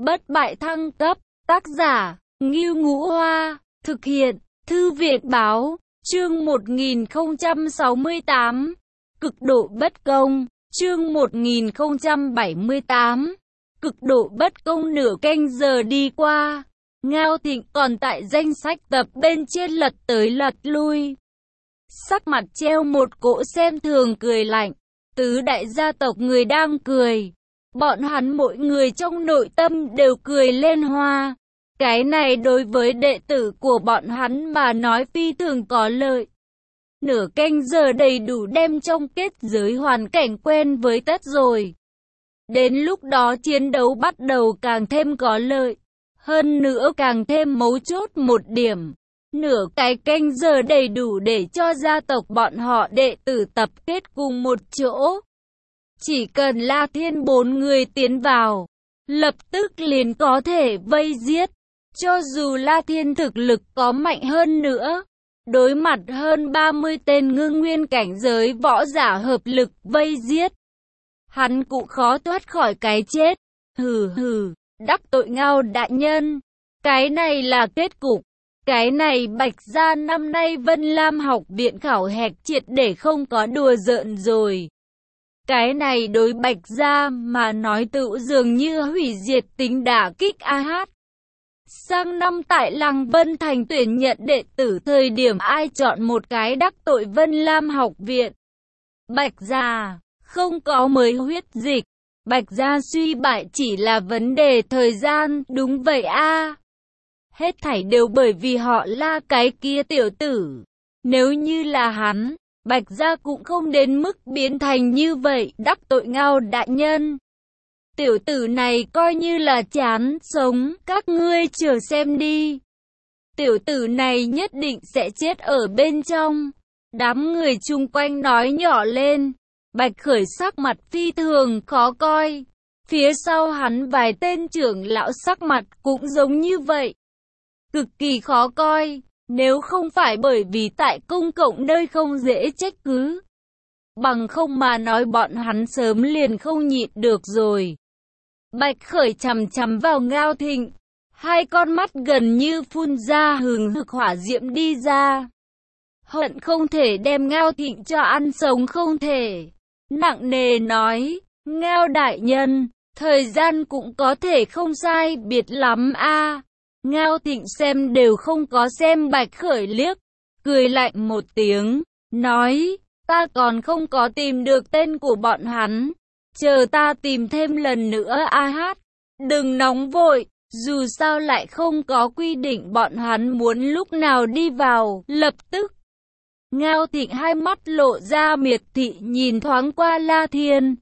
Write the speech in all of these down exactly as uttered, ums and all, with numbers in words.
bất bại thăng cấp, tác giả, Ngưu Ngũ Hoa, thực hiện, Thư viện Báo, chương một nghìn không trăm sáu mươi tám, cực độ bất công, chương một nghìn không trăm bảy mươi tám, cực độ bất công. Nửa canh giờ đi qua, Ngao Thịnh còn tại danh sách tập bên trên lật tới lật lui. Sắc mặt treo một cỗ xem thường cười lạnh, tứ đại gia tộc người đang cười. Bọn hắn mỗi người trong nội tâm đều cười lên hoa. Cái này đối với đệ tử của bọn hắn mà nói phi thường có lợi. Nửa canh giờ đầy đủ đem trong kết giới hoàn cảnh quen với tất rồi. Đến lúc đó chiến đấu bắt đầu càng thêm có lợi. Hơn nữa càng thêm mấu chốt một điểm. Nửa cái canh giờ đầy đủ để cho gia tộc bọn họ đệ tử tập kết cùng một chỗ. Chỉ cần La Thiên bốn người tiến vào, lập tức liền có thể vây giết. Cho dù La Thiên thực lực có mạnh hơn nữa, đối mặt hơn ba mươi tên ngưng nguyên cảnh giới võ giả hợp lực vây giết, hắn cũng khó thoát khỏi cái chết. Hừ hừ, đắc tội Ngao đại nhân, cái này là kết cục. Cái này Bạch gia năm nay Vân Lam học viện khảo hạch triệt để không có đùa giỡn rồi. Cái này đối Bạch gia mà nói tự dường như hủy diệt tính đả kích a hát. Sang năm tại Lăng Vân Thành tuyển nhận đệ tử thời điểm ai chọn một cái đắc tội Vân Lam học viện. Bạch gia không có mới huyết dịch. Bạch gia suy bại chỉ là vấn đề thời gian, đúng vậy a. Hết thảy đều bởi vì họ La cái kia tiểu tử. Nếu như là hắn, Bạch gia cũng không đến mức biến thành như vậy, đắc tội Ngao đại nhân. Tiểu tử này coi như là chán sống, các ngươi chờ xem đi. Tiểu tử này nhất định sẽ chết ở bên trong. Đám người chung quanh nói nhỏ lên. Bạch Khởi sắc mặt phi thường khó coi. Phía sau hắn vài tên trưởng lão sắc mặt cũng giống như vậy. Cực kỳ khó coi, nếu không phải bởi vì tại công cộng nơi không dễ trách cứ. Bằng không mà nói bọn hắn sớm liền không nhịn được rồi. Bạch Khởi chằm chằm vào Ngao Thịnh, hai con mắt gần như phun ra hừng hực hỏa diễm đi ra. Hận không thể đem Ngao Thịnh cho ăn sống không thể. Nặng nề nói, Ngao đại nhân, thời gian cũng có thể không sai biệt lắm a. Ngao Thịnh xem đều không có xem Bạch Khởi liếc, cười lạnh một tiếng, nói, ta còn không có tìm được tên của bọn hắn, chờ ta tìm thêm lần nữa a hát, đừng nóng vội, dù sao lại không có quy định bọn hắn muốn lúc nào đi vào, lập tức. Ngao Thịnh hai mắt lộ ra miệt thị nhìn thoáng qua La Thiên,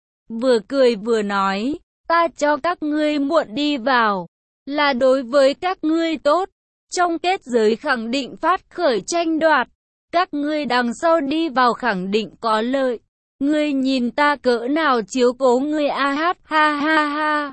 vừa cười vừa nói, ta cho các ngươi muộn đi vào, là đối với các ngươi tốt, trong kết giới khẳng định phát khởi tranh đoạt, các ngươi đằng sau đi vào khẳng định có lợi, ngươi nhìn ta cỡ nào chiếu cố ngươi a hát ha ha ha.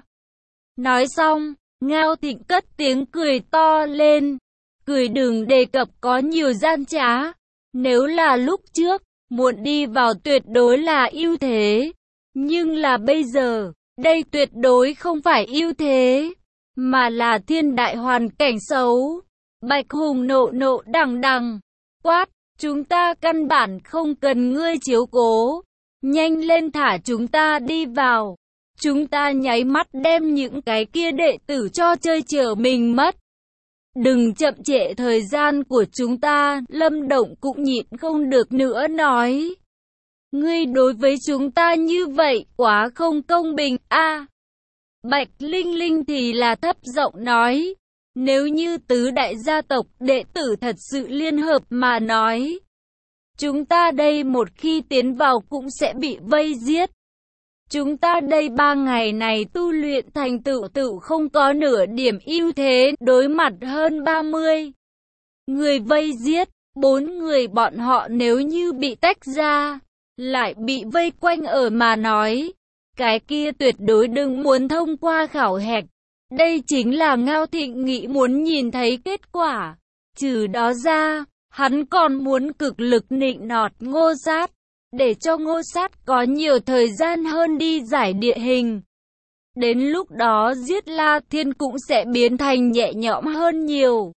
Nói xong, Ngao Thịnh cất tiếng cười to lên, cười đừng đề cập có nhiều gian trá, nếu là lúc trước, muộn đi vào tuyệt đối là ưu thế, nhưng là bây giờ, đây tuyệt đối không phải ưu thế, mà là thiên đại hoàn cảnh xấu. Bạch Hùng nộ nộ đằng đằng, quát, chúng ta căn bản không cần ngươi chiếu cố, nhanh lên thả chúng ta đi vào, chúng ta nháy mắt đem những cái kia đệ tử cho chơi chở mình mất. Đừng chậm trễ thời gian của chúng ta, Lâm Động cũng nhịn không được nữa nói. Ngươi đối với chúng ta như vậy, quá không công bình, a. Bạch Linh Linh thì là thấp giọng nói, nếu như tứ đại gia tộc đệ tử thật sự liên hợp mà nói, chúng ta đây một khi tiến vào cũng sẽ bị vây giết. Chúng ta đây ba ngày này tu luyện thành tựu tựu không có nửa điểm ưu thế, đối mặt hơn ba mươi người vây giết, bốn người bọn họ nếu như bị tách ra, lại bị vây quanh ở mà nói, cái kia tuyệt đối đừng muốn thông qua khảo hạch. Đây chính là Ngao Thịnh nghĩ muốn nhìn thấy kết quả. Trừ đó ra, hắn còn muốn cực lực nịnh nọt Ngô Sát, để cho Ngô Sát có nhiều thời gian hơn đi giải địa hình. Đến lúc đó giết La Thiên cũng sẽ biến thành nhẹ nhõm hơn nhiều.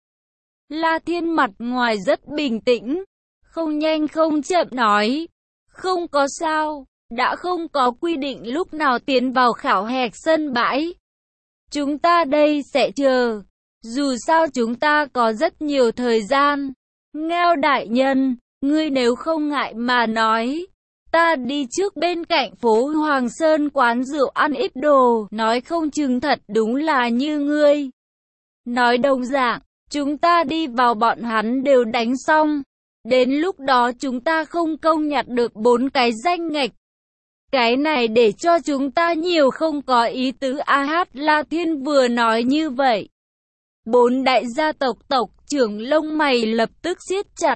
La Thiên mặt ngoài rất bình tĩnh, không nhanh không chậm nói, không có sao, đã không có quy định lúc nào tiến vào khảo hạch sân bãi. Chúng ta đây sẽ chờ, dù sao chúng ta có rất nhiều thời gian. Ngao đại nhân, ngươi nếu không ngại mà nói, ta đi trước bên cạnh phố Hoàng Sơn quán rượu ăn ít đồ, nói không chừng thật đúng là như ngươi. Nói đồng dạng, chúng ta đi vào bọn hắn đều đánh xong. Đến lúc đó chúng ta không công nhặt được bốn cái danh ngạch. Cái này để cho chúng ta nhiều không có ý tứ. A Hát La Thiên vừa nói như vậy, bốn đại gia tộc tộc trưởng lông mày lập tức siết chặt.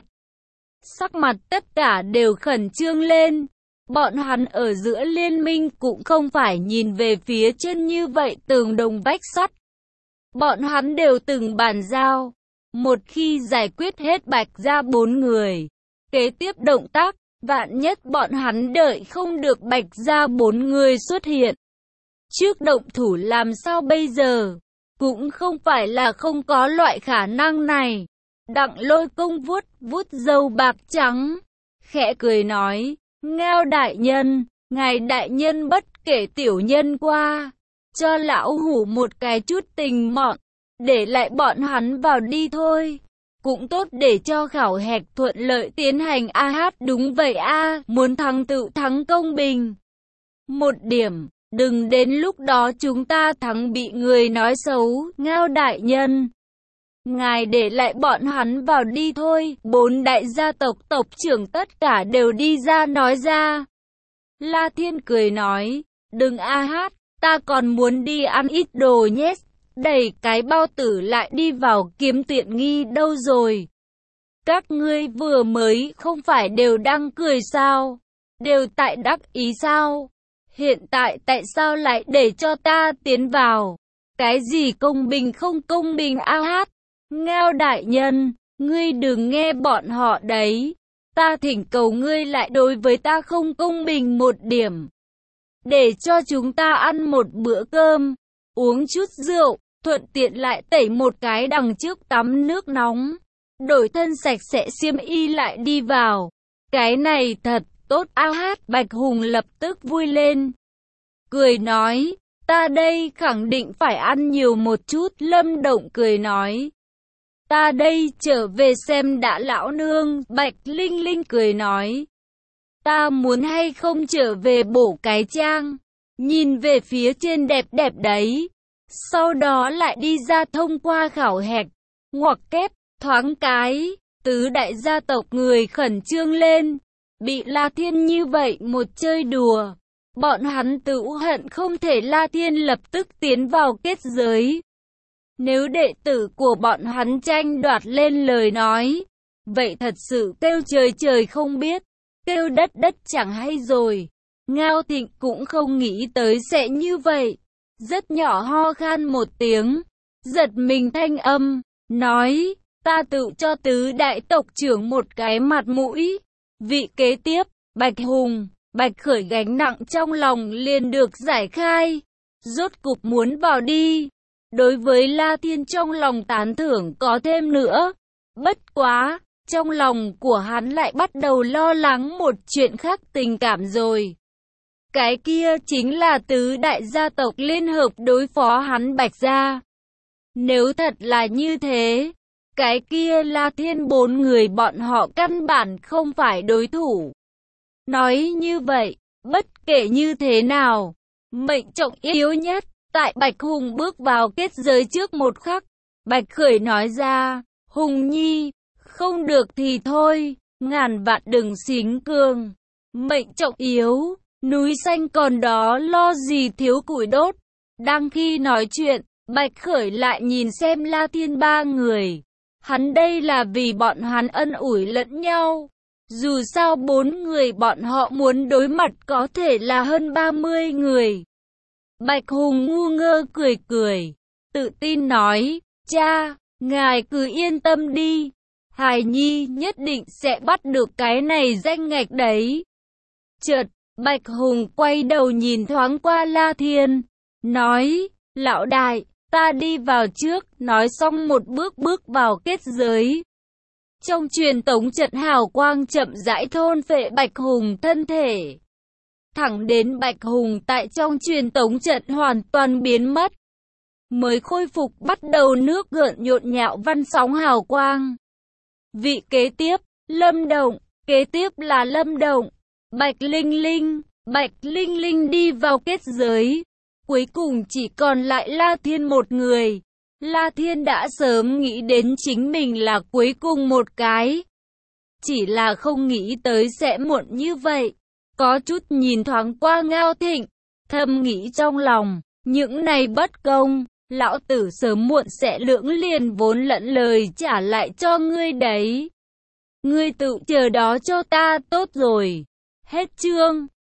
Sắc mặt tất cả đều khẩn trương lên. Bọn hắn ở giữa liên minh cũng không phải nhìn về phía chân như vậy tường đồng vách sắt. Bọn hắn đều từng bàn giao. Một khi giải quyết hết Bạch gia bốn người, kế tiếp động tác, vạn nhất bọn hắn đợi không được Bạch gia bốn người xuất hiện. Trước động thủ làm sao bây giờ? Cũng không phải là không có loại khả năng này. Đặng Lôi Công vuốt vuốt râu bạc trắng, khẽ cười nói, Ngao đại nhân, ngài đại nhân bất kể tiểu nhân qua, cho lão hủ một cái chút tình mọn, để lại bọn hắn vào đi thôi. Cũng tốt để cho khảo hạch thuận lợi tiến hành. A Hát đúng vậy a, muốn thắng tự thắng công bình. Một điểm, đừng đến lúc đó chúng ta thắng bị người nói xấu. Ngao đại nhân, ngài để lại bọn hắn vào đi thôi. Bốn đại gia tộc tộc trưởng tất cả đều đi ra nói ra. La Thiên cười nói, đừng A Hát, ta còn muốn đi ăn ít đồ nhé. Đẩy cái bao tử lại đi vào kiếm tiện nghi đâu rồi. Các ngươi vừa mới không phải đều đang cười sao? Đều tại đắc ý sao? Hiện tại tại sao lại để cho ta tiến vào? Cái gì công bình không công bình? A Hát, Ngao đại nhân, ngươi đừng nghe bọn họ đấy. Ta thỉnh cầu ngươi lại đối với ta không công bình một điểm. Để cho chúng ta ăn một bữa cơm, uống chút rượu, thuận tiện lại tẩy một cái đằng trước tắm nước nóng, đổi thân sạch sẽ xiêm y lại đi vào. Cái này thật tốt. A Hát. Bạch Hùng lập tức vui lên, cười nói, ta đây khẳng định phải ăn nhiều một chút. Lâm Động cười nói, ta đây trở về xem đã lão nương. Bạch Linh Linh cười nói, ta muốn hay không trở về bổ cái trang, nhìn về phía trên đẹp đẹp đấy. Sau đó lại đi ra thông qua khảo hạch, ngoặc kép, thoáng cái, tứ đại gia tộc người khẩn trương lên. Bị La Thiên như vậy một chơi đùa, bọn hắn tự hận không thể La Thiên lập tức tiến vào kết giới. Nếu đệ tử của bọn hắn tranh đoạt lên lời nói, vậy thật sự kêu trời trời không biết, kêu đất đất chẳng hay rồi. Ngao Thịnh cũng không nghĩ tới sẽ như vậy. Rất nhỏ ho khan một tiếng, giật mình thanh âm, nói, ta tự cho tứ đại tộc trưởng một cái mặt mũi. Vị kế tiếp, Bạch Hùng, Bạch Khởi gánh nặng trong lòng liền được giải khai, rốt cục muốn vào đi. Đối với La Thiên trong lòng tán thưởng có thêm nữa, bất quá, trong lòng của hắn lại bắt đầu lo lắng một chuyện khác tình cảm rồi. Cái kia chính là tứ đại gia tộc liên hợp đối phó hắn Bạch gia. Nếu thật là như thế, cái kia La Thiên bốn người bọn họ căn bản không phải đối thủ. Nói như vậy, bất kể như thế nào, mệnh trọng yếu nhất, tại Bạch Hùng bước vào kết giới trước một khắc, Bạch Khởi nói ra, Hùng Nhi, không được thì thôi, ngàn vạn đừng xính cường, mệnh trọng yếu. Núi xanh còn đó lo gì thiếu củi đốt. Đang khi nói chuyện, Bạch Khởi lại nhìn xem La Thiên ba người. Hắn đây là vì bọn hắn ân ủi lẫn nhau. Dù sao bốn người bọn họ muốn đối mặt có thể là hơn ba mươi người. Bạch Hùng ngu ngơ cười cười, tự tin nói, cha, ngài cứ yên tâm đi. Hài Nhi nhất định sẽ bắt được cái này danh ngạch đấy. Chợt, Bạch Hùng quay đầu nhìn thoáng qua La Thiên, nói, lão đại, ta đi vào trước, nói xong một bước bước vào kết giới. Trong truyền tống trận hào quang chậm rãi thôn phệ Bạch Hùng thân thể. Thẳng đến Bạch Hùng tại trong truyền tống trận hoàn toàn biến mất. Mới khôi phục bắt đầu nước gợn nhộn nhạo văn sóng hào quang. Vị kế tiếp, Lâm Động, kế tiếp là Lâm Động, Bạch Linh Linh, Bạch Linh Linh đi vào kết giới. Cuối cùng chỉ còn lại La Thiên một người. La Thiên đã sớm nghĩ đến chính mình là cuối cùng một cái. Chỉ là không nghĩ tới sẽ muộn như vậy. Có chút nhìn thoáng qua Ngao Thịnh, thầm nghĩ trong lòng, những này bất công, lão tử sớm muộn sẽ lưỡng liền vốn lẫn lời trả lại cho ngươi đấy. Ngươi tự chờ đó cho ta tốt rồi. Hết chương.